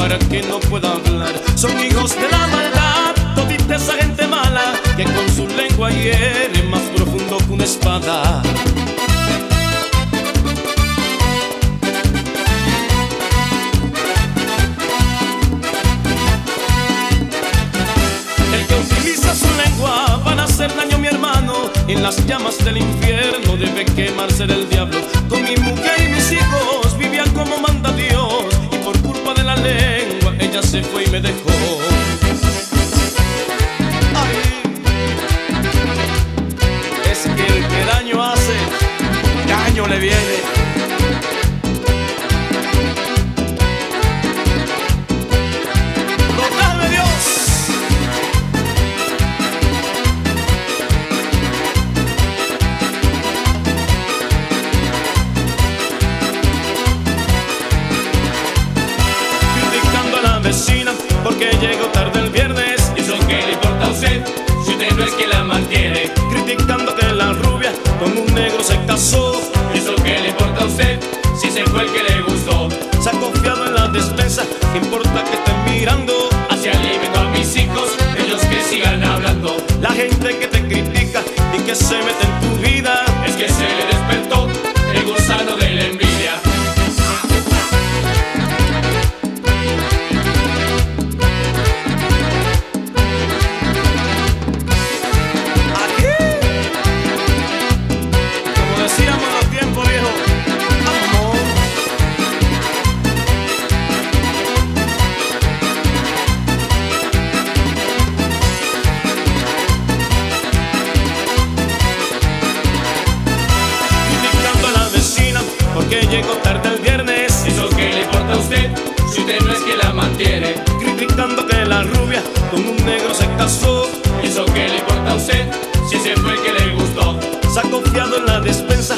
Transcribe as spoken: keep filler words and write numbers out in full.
para que no pueda hablar. Son hijos de la maldad, todita esa gente mala que con su lengua hiere más profundo que una espada. El que utiliza su lengua para hacer daño, mi hermano, en las llamas del infierno debe quemarse el diablo. Con mi mujer y mis hijos vivía como manda Dios, y por culpa de la lengua ella se fue y me dejó. Ay, es que el que daño hace, daño le viene. ¡Protégeme, Dios! Vecina, porque llegó tarde el viernes. ¿Y eso qué le importa a usted si usted no es quien la mantiene? Criticando que la rubia con un negro se casó. ¿Y eso qué le importa a usted si se fue el que le gustó? Se ha confiado en la despensa, ¿qué importa que estén mirando? Así alimento a mis hijos, ellos que sigan hablando. La gente que te critica y que se mete en tu vida, es que se le despertó el gusano de la envidia. Decíamos los tiempos, viejo, amor. Criticando a la vecina porque llegó tarde el viernes. ¿Eso qué le importa a usted si usted no es quien la mantiene? Criticando que la rubia con un negro se casó. ¿Eso qué le importa a usted si ese fue el que le gustó? Se ha confiado en la despensa,